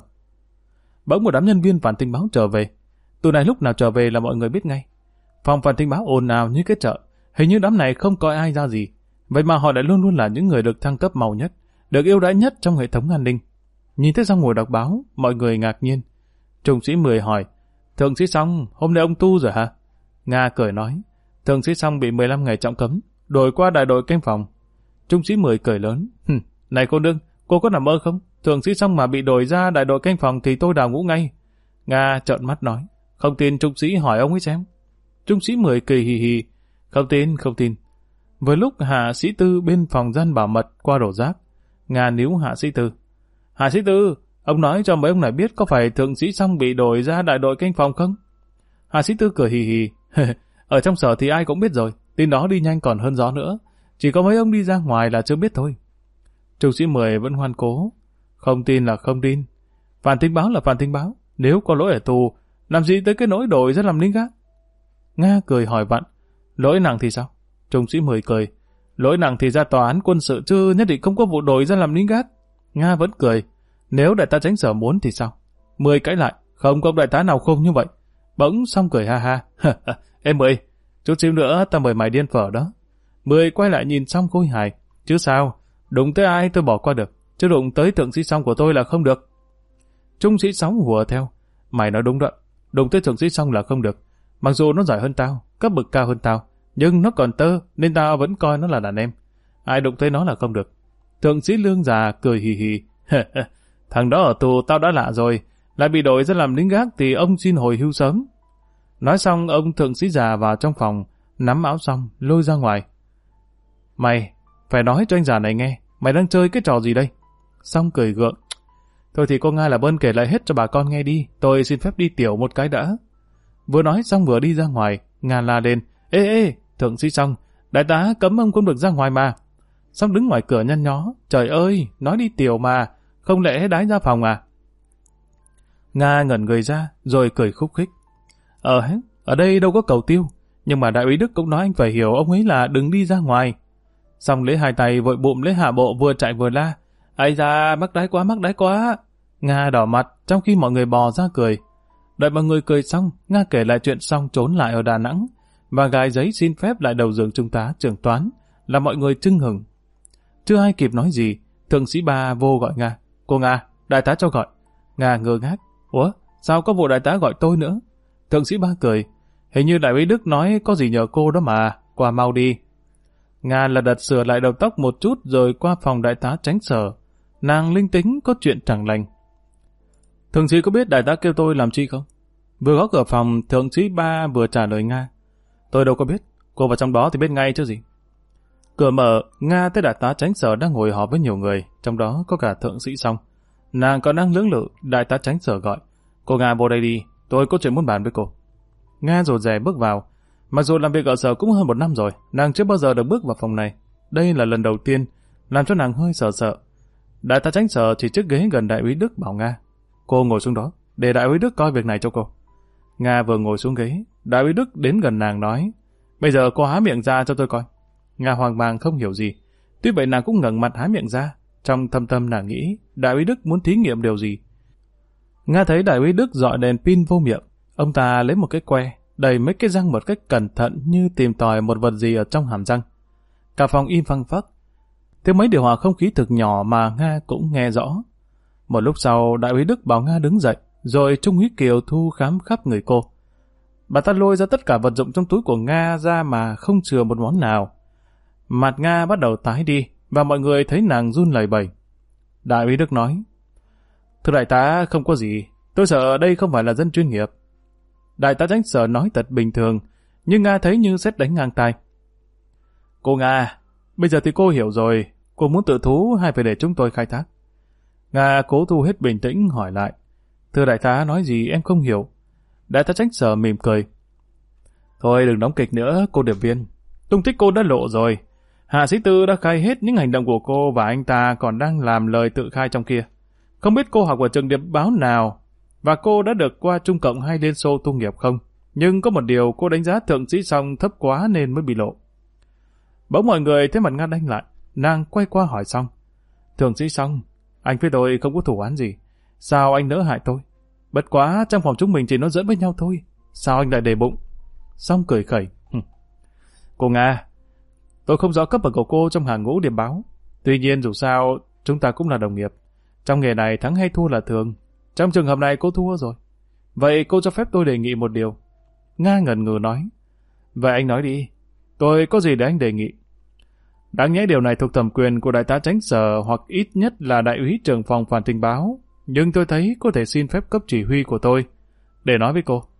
Bỗng một đám nhân viên phản tình báo trở về. Tụi này lúc nào trở về là mọi người biết ngay. Phòng phản tình báo ồn ào như cái chợ, hình như đám này không coi ai ra gì. Vậy mà họ lại luôn luôn là những người được thăng cấp mau nhất, được yêu đãi nhất trong hệ thống an ninh. Nhìn thấy Song ngồi đọc báo, mọi người ngạc nhiên. Trung sĩ 10 hỏi, thượng sĩ Song, hôm nay ông tu rồi hả? Nga cười nói, thượng sĩ Song bị 15 ngày trọng cấm, đổi qua đại đội canh phòng. Trung sĩ 10 cười lớn, này cô nương, cô có nằm mơ không? Thượng sĩ Song mà bị đổi ra đại đội canh phòng thì tôi đào ngũ ngay. Nga trợn mắt nói, không tin trung sĩ hỏi ông ấy xem. Trung sĩ 10 cười hì hì, không tin. Vừa lúc hạ sĩ Tư bên phòng gian bảo mật qua đổ rác, Nga níu hạ sĩ Tư. Hạ sĩ Tư, ông nói cho mấy ông này biết có phải thượng sĩ Song bị đổi ra đại đội canh phòng không? Hạ sĩ Tư cười hì hì, ở trong sở thì ai cũng biết rồi, tin đó đi nhanh còn hơn gió nữa. Chỉ có mấy ông đi ra ngoài là chưa biết thôi. Trung sĩ 10 vẫn ngoan cố. Không tin là không tin. Phản tình báo là phản tình báo. Nếu có lỗi ở tù, làm gì tới cái nỗi đổi ra làm lính gác? Nga cười hỏi vặn. Lỗi nặng thì sao? Trung sĩ 10 cười. Lỗi nặng thì ra tòa án quân sự chứ nhất định không có vụ đổi ra làm lính gác. Nga vẫn cười. Nếu đại tá Chánh Sở muốn thì sao? 10 cãi lại. Không có đại tá nào khôn như vậy. Bỗng Song cười ha ha. Em 10, chút xíu nữa ta mời mày điên phở đó. 10 quay lại nhìn Song khôi hài. Chứ sao? Đụng tới ai tôi bỏ qua được, chứ đụng tới thượng sĩ Song của tôi là không được. Trung sĩ 6 hùa theo. Mày nói đúng đó, đụng tới thượng sĩ Song là không được. Mặc dù nó giỏi hơn tao, cấp bậc cao hơn tao, nhưng nó còn tơ nên tao vẫn coi nó là đàn em. Ai đụng tới nó là không được. Thượng sĩ Lương già cười hì hì. Thằng đó ở tù tao đã lạ rồi, lại bị đổi ra làm lính gác thì ông xin hồi hưu sớm. Nói xong ông thượng sĩ già vào trong phòng, nắm áo xong lôi ra ngoài. Mày phải nói cho anh già này nghe, mày đang chơi cái trò gì đây? Song cười gượng. Thôi thì cô Nga làm ơn kể lại hết cho bà con nghe đi, tôi xin phép đi tiểu một cái đã. Vừa nói xong vừa đi ra ngoài, Nga la lên. Ê, thượng sĩ Song, đại tá cấm ông không được ra ngoài mà. Song đứng ngoài cửa nhăn nhó. Trời ơi, nói đi tiểu mà, không lẽ đái ra phòng à? Nga ngẩn người ra, rồi cười khúc khích. Ở đây đâu có cầu tiêu, nhưng mà đại úy Đức cũng nói anh phải hiểu ông ấy là đừng đi ra ngoài. Xong lấy hai tay vội bụm lấy hạ bộ vừa chạy vừa la. Ây da, mắc đáy quá. Nga đỏ mặt, trong khi mọi người bò ra cười. Đợi mọi người cười xong, Nga kể lại chuyện xong trốn lại ở Đà Nẵng, và gài giấy xin phép lại đầu giường trung tá trưởng toán, là mọi người chưng hửng. Chưa ai kịp nói gì, thượng sĩ Ba vô gọi Nga. Cô Nga, đại tá cho gọi. Nga ngơ ngác. Ủa, sao có vụ đại tá gọi tôi nữa? Thượng sĩ Ba cười. Hình như đại úy Đức nói có gì nhờ cô đó mà, qua mau đi. Nga là đặt sửa lại đầu tóc một chút rồi qua phòng đại tá Chánh Sở. Nàng linh tính có chuyện chẳng lành. Thượng sĩ có biết đại tá kêu tôi làm chi không? Vừa gõ cửa phòng, thượng sĩ Ba vừa trả lời Nga. Tôi đâu có biết, cô vào trong đó thì biết ngay chứ gì. Cửa mở, Nga thấy đại tá Chánh Sở đang ngồi họp với nhiều người, trong đó có cả thượng sĩ Song. Nàng còn đang lưỡng lự, đại tá Chánh Sở gọi. Cô Nga vô đây đi, tôi có chuyện muốn bàn với cô. Nga rụt rè bước vào. Mặc dù làm việc ở sở cũng hơn 1 năm rồi, nàng chưa bao giờ được bước vào phòng này. Đây là lần đầu tiên, làm cho nàng hơi sợ sợ. Đại tá Tránh Sở chỉ chiếc ghế gần đại úy Đức bảo Nga. Cô ngồi xuống đó, để đại úy Đức coi việc này cho cô. Nga vừa ngồi xuống ghế, đại úy Đức đến gần nàng nói, bây giờ cô há miệng ra cho tôi coi. Nga hoang mang không hiểu gì. Tuy vậy nàng cũng ngẩng mặt há miệng ra. Trong thâm tâm nàng nghĩ, đại úy Đức muốn thí nghiệm điều gì. Nga thấy đại úy Đức dọi đèn pin vô miệng. Ông ta lấy một cái que, đầy mấy cái răng một cách cẩn thận như tìm tòi một vật gì ở trong hàm răng. Cả phòng im phăng phắc. Tiếng mấy điều hòa không khí thực nhỏ mà Nga cũng nghe rõ. Một lúc sau, đại úy Đức bảo Nga đứng dậy, rồi Trung úy Kiều thu khám khắp người cô. Bà ta lôi ra tất cả vật dụng trong túi của Nga ra mà không chừa một món nào. Mặt Nga bắt đầu tái đi, và mọi người thấy nàng run lẩy bẩy. Đại úy Đức nói, thưa đại tá, không có gì, tôi sợ đây không phải là dân chuyên nghiệp. Đại tá Tránh Sở nói thật bình thường, nhưng Nga thấy như sét đánh ngang tai. Cô Nga, bây giờ thì cô hiểu rồi, cô muốn tự thú hay phải để chúng tôi khai thác? Nga cố thu hết bình tĩnh hỏi lại, thưa đại tá nói gì em không hiểu. Đại tá Tránh Sở mỉm cười. Thôi đừng đóng kịch nữa, cô điệp viên. Tung tích cô đã lộ rồi. Hạ sĩ Tư đã khai hết những hành động của cô và anh ta còn đang làm lời tự khai trong kia. Không biết cô học ở trường điệp báo nào và cô đã được qua Trung Cộng hay Liên Xô tu nghiệp không? Nhưng có một điều cô đánh giá thượng sĩ Song thấp quá nên mới bị lộ. Bỗng mọi người thấy mặt Nga đanh lại. Nàng quay qua hỏi Song. Thượng sĩ Song, anh với tôi không có thủ án gì. Sao anh nỡ hại tôi? Bất quá trong phòng chúng mình chỉ nói giỡn với nhau thôi. Sao anh lại để bụng? Song cười khẩy. Cô Nga, tôi không rõ cấp bậc của cô trong hàng ngũ điệp báo. Tuy nhiên dù sao, chúng ta cũng là đồng nghiệp. Trong nghề này thắng hay thua là thường. Trong trường hợp này cô thua rồi. Vậy cô cho phép tôi đề nghị một điều. Nga ngần ngừ nói. Vậy anh nói đi. Tôi có gì để anh đề nghị? Đáng nhẽ điều này thuộc thẩm quyền của đại tá Tránh Sở hoặc ít nhất là đại úy trưởng phòng phản tình báo. Nhưng tôi thấy có thể xin phép cấp chỉ huy của tôi để nói với cô.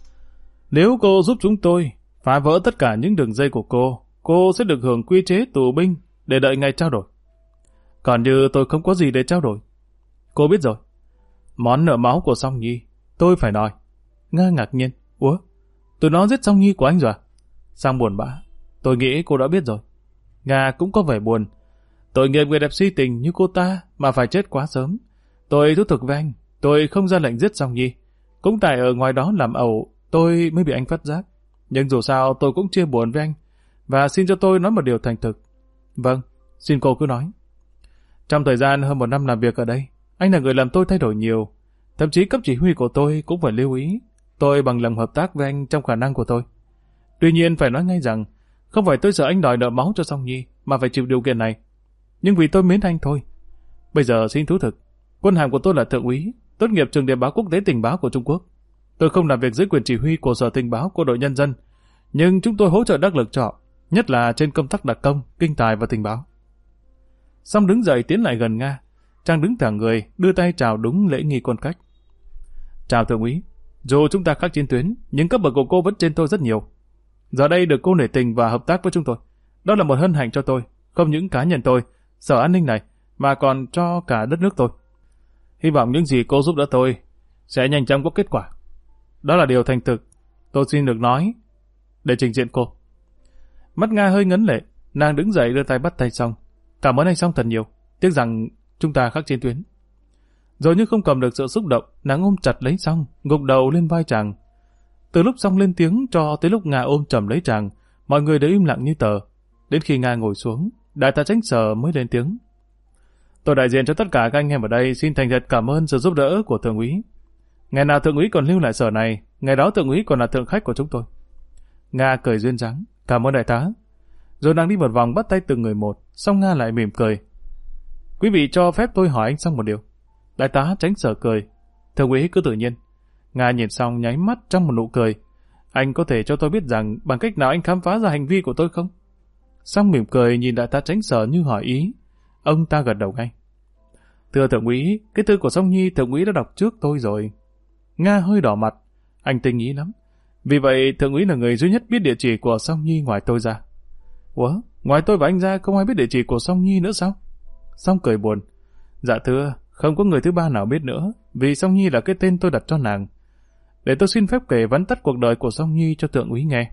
Nếu cô giúp chúng tôi phá vỡ tất cả những đường dây của cô sẽ được hưởng quy chế tù binh để đợi ngày trao đổi. Còn như tôi không có gì để trao đổi. Cô biết rồi. Món nợ máu của Song Nhi, tôi phải nói. Nga ngạc nhiên. Ủa? Tụi nó giết Song Nhi của anh rồi à? Sang buồn bã. Tôi nghĩ cô đã biết rồi. Nga cũng có vẻ buồn. Tội nghiệp người đẹp si tình như cô ta mà phải chết quá sớm. Tôi thú thực với anh. Tôi không ra lệnh giết Song Nhi. Cũng tại ở ngoài đó làm ẩu, tôi mới bị anh phát giác. Nhưng dù sao tôi cũng chia buồn với anh. Và xin cho tôi nói một điều thành thực. Vâng, xin cô cứ nói. Trong thời gian hơn 1 năm làm việc ở đây, anh là người làm tôi thay đổi nhiều. Thậm chí cấp chỉ huy của tôi cũng phải lưu ý. Tôi bằng lòng hợp tác với anh trong khả năng của tôi. Tuy nhiên phải nói ngay rằng, không phải tôi sợ anh đòi nợ máu cho Song Nhi, mà phải chịu điều kiện này. Nhưng vì tôi mến anh thôi. Bây giờ xin thú thực, quân hàm của tôi là thượng úy, tốt nghiệp trường điệp báo quốc tế tình báo của Trung Quốc. Tôi không làm việc dưới quyền chỉ huy của Sở Tình báo Quân đội Nhân dân, nhưng chúng tôi hỗ trợ đắc lực cho họ, nhất là trên công tác đặc công, kinh tài và tình báo. Xong đứng dậy tiến lại gần Nga. Trang đứng thẳng người, đưa tay chào đúng lễ nghi quân cách. Chào thượng úy, dù chúng ta khác chiến tuyến, nhưng cấp bậc của cô vẫn trên tôi rất nhiều. Giờ đây được cô nể tình và hợp tác với chúng tôi, đó là một hân hạnh cho tôi, không những cá nhân tôi, sở an ninh này, mà còn cho cả đất nước tôi. Hy vọng những gì cô giúp đỡ tôi sẽ nhanh chóng có kết quả. Đó là điều thành thực, tôi xin được nói để trình diện cô. Mắt Nga hơi ngấn lệ, nàng đứng dậy đưa tay bắt tay Song. Cảm ơn anh Song thật nhiều, tiếc rằng chúng ta khác chiến tuyến. Rồi như không cầm được sự xúc động, nàng ôm chặt lấy Song, gục đầu lên vai chàng. Từ lúc Song lên tiếng cho tới lúc Nga ôm chầm lấy chàng, mọi người đều im lặng như tờ. Đến khi Nga ngồi xuống, đại tá Tránh Sở mới lên tiếng. Tôi đại diện cho tất cả các anh em ở đây xin thành thật cảm ơn sự giúp đỡ của thượng úy. Ngày nào thượng úy còn lưu lại sở này, ngày đó thượng úy còn là thượng khách của chúng tôi. Nga cười duyên dáng, cảm ơn đại tá. Rồi nàng đi một vòng bắt tay từng người một, xong Nga lại mỉm cười. Quý vị cho phép tôi hỏi anh xong một điều. Đại tá Tránh Sở cười. Thượng úy cứ tự nhiên. Nga nhìn xong nháy mắt trong một nụ cười. Anh có thể cho tôi biết rằng bằng cách nào anh khám phá ra hành vi của tôi không? Xong mỉm cười nhìn đại tá Tránh Sở như hỏi ý. Ông ta gật đầu ngay. Thưa thượng úy, cái thư của Song Nhi thượng úy đã đọc trước tôi rồi. Nga hơi đỏ mặt. Anh tinh ý lắm. Vì vậy thượng úy là người duy nhất biết địa chỉ của Song Nhi ngoài tôi ra. Ủa, ngoài tôi và anh ra không ai biết địa chỉ của Song Nhi nữa sao? Song cười buồn. Dạ thưa, không có người thứ ba nào biết nữa, vì Song Nhi là cái tên tôi đặt cho nàng. Để tôi xin phép kể vắn tắt cuộc đời của Song Nhi cho thượng úy nghe.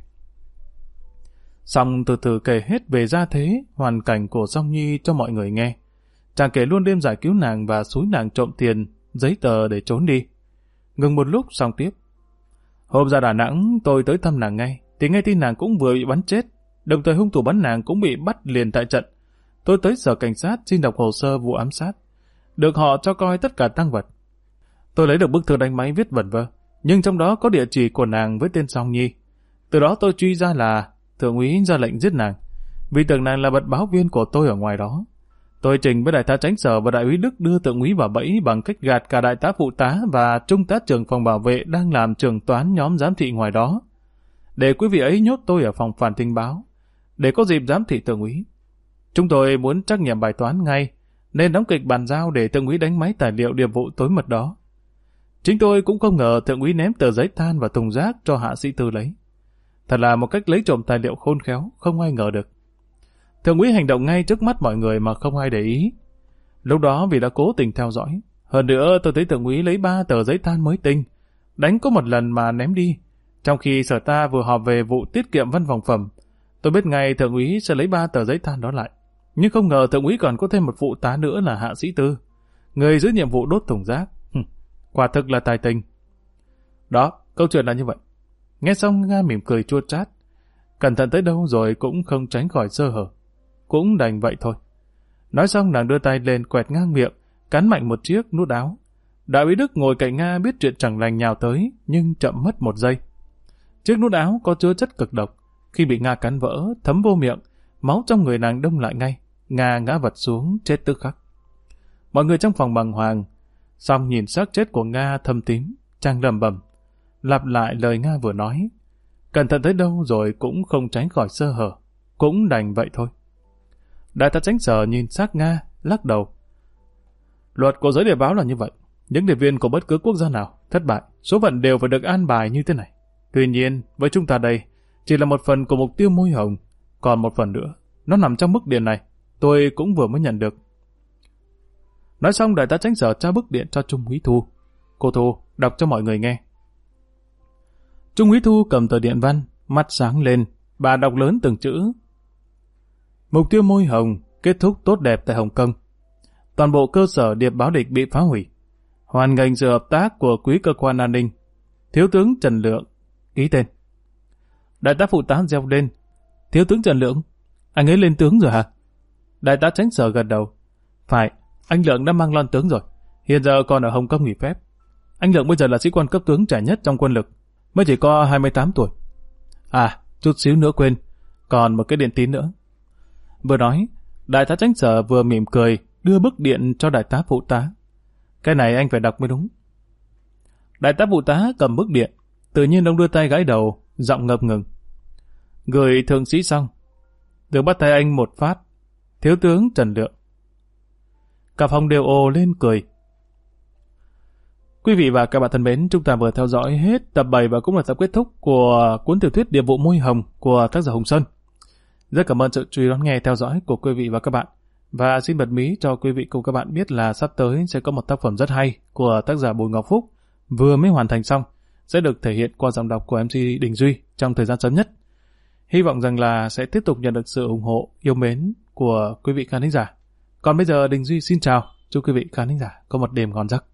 Song từ từ kể hết về gia thế, hoàn cảnh của Song Nhi cho mọi người nghe. Chàng kể luôn đêm giải cứu nàng và xúi nàng trộm tiền, giấy tờ để trốn đi. Ngừng một lúc xong tiếp. Hôm ra Đà Nẵng tôi tới thăm nàng ngay, thì nghe tin nàng cũng vừa bị bắn chết, đồng thời hung thủ bắn nàng cũng bị bắt liền tại trận. Tôi tới sở cảnh sát xin đọc hồ sơ vụ ám sát, được họ cho coi tất cả tang vật. Tôi lấy được bức thư đánh máy viết vẩn vơ, nhưng trong đó có địa chỉ của nàng với tên Song Nhi. Từ đó tôi truy ra là thượng úy ra lệnh giết nàng, vì tưởng nàng là mật báo viên của tôi ở ngoài đó. Tôi trình với đại tá Chánh Sở và đại úy Đức đưa thượng úy vào bẫy bằng cách gạt cả đại tá phụ tá và trung tá trưởng phòng bảo vệ đang làm trưởng toán nhóm giám thị ngoài đó, để quý vị ấy nhốt tôi ở phòng phản tình báo, để có dịp giám thị thượng úy. Chúng tôi muốn trắc nghiệm bài toán ngay, nên đóng kịch bàn giao để thượng úy đánh máy tài liệu điệp vụ tối mật đó. Chính tôi cũng không ngờ thượng úy ném tờ giấy than vào thùng rác cho hạ sĩ Tư lấy. Thật là một cách lấy trộm tài liệu khôn khéo, không ai ngờ được. Thượng úy hành động ngay trước mắt mọi người mà không ai để ý. Lúc đó vì đã cố tình theo dõi. Hơn nữa tôi thấy thượng úy lấy 3 tờ giấy than mới tinh, đánh có một lần mà ném đi. Trong khi sở ta vừa họp về vụ tiết kiệm văn phòng phẩm, tôi biết ngay thượng úy sẽ lấy 3 tờ giấy than đó lại. Nhưng không ngờ thượng úy còn có thêm một phụ tá nữa là hạ sĩ Tư, người giữ nhiệm vụ đốt thùng rác. Quả thực là tài tình. Đó, câu chuyện là như vậy. Nghe xong Nga mỉm cười chua chát. Cẩn thận tới đâu rồi cũng không tránh khỏi sơ hở. Cũng đành vậy thôi. Nói xong nàng đưa tay lên quẹt ngang miệng, cắn mạnh một chiếc nút áo. Đại úy Đức ngồi cạnh Nga biết chuyện chẳng lành nhào tới, nhưng chậm mất 1 giây. Chiếc nút áo có chứa chất cực độc. Khi bị Nga cắn vỡ, thấm vô miệng, máu trong người nàng đông lại ngay. Nga ngã vật xuống, chết tức khắc. Mọi người trong phòng bàng hoàng, xong nhìn xác chết của Nga thâm tím, chàng lẩm bẩm, lặp lại lời Nga vừa nói. Cẩn thận tới đâu rồi cũng không tránh khỏi sơ hở. Cũng đành vậy thôi. Đại tá Chánh Sở nhìn xác Nga, lắc đầu. Luật của giới địa báo là như vậy. Những điệp viên của bất cứ quốc gia nào thất bại, số phận đều phải được an bài như thế này. Tuy nhiên, với chúng ta đây, chỉ là một phần của mục tiêu môi hồng. Còn một phần nữa, nó nằm trong bức điện này. Tôi cũng vừa mới nhận được. Nói xong, đại tá Chánh Sở trao bức điện cho Trung úy Thu. Cô Thu đọc cho mọi người nghe. Trung úy Thu cầm tờ điện văn, mắt sáng lên, bà đọc lớn từng chữ. Mục tiêu môi hồng kết thúc tốt đẹp tại Hồng Kông. Toàn bộ cơ sở điệp báo địch bị phá hủy. Hoan nghênh sự hợp tác của quý cơ quan an ninh. Thiếu tướng Trần Lượng ký tên. Đại tá phụ tá reo lên. Thiếu tướng Trần Lượng, anh ấy lên tướng rồi hả? Đại tá Chánh Sở gật đầu. Phải, anh Lượng đã mang lon tướng rồi. Hiện giờ còn ở Hồng Kông nghỉ phép. Anh Lượng bây giờ là sĩ quan cấp tướng trẻ nhất trong quân lực, mới chỉ có 28 tuổi. À, chút xíu nữa quên, còn một cái điện tín nữa. Vừa nói, đại tá Chánh Sở vừa mỉm cười đưa bức điện cho đại tá phụ tá. Cái này anh phải đọc mới đúng. Đại tá phụ tá cầm bức điện, tự nhiên ông đưa tay gãi đầu, giọng ngập ngừng. Gửi thượng sĩ xong, được bắt tay anh một phát. Thiếu tướng Trần Lượng. Cả phòng đều ồ lên cười. Quý vị và các bạn thân mến, chúng ta vừa theo dõi hết tập 7 và cũng là tập kết thúc của cuốn tiểu thuyết Điệp vụ Môi Hồng của tác giả Hùng Sơn. Rất cảm ơn sự chú ý đón nghe theo dõi của quý vị và các bạn. Và xin bật mí cho quý vị cùng các bạn biết là sắp tới sẽ có một tác phẩm rất hay của tác giả Bùi Ngọc Phúc vừa mới hoàn thành xong, sẽ được thể hiện qua giọng đọc của MC Đình Duy trong thời gian sớm nhất. Hy vọng rằng là sẽ tiếp tục nhận được sự ủng hộ, yêu mến của quý vị khán thính giả. Còn bây giờ Đình Duy xin chào, chúc quý vị khán thính giả có một đêm ngon giấc.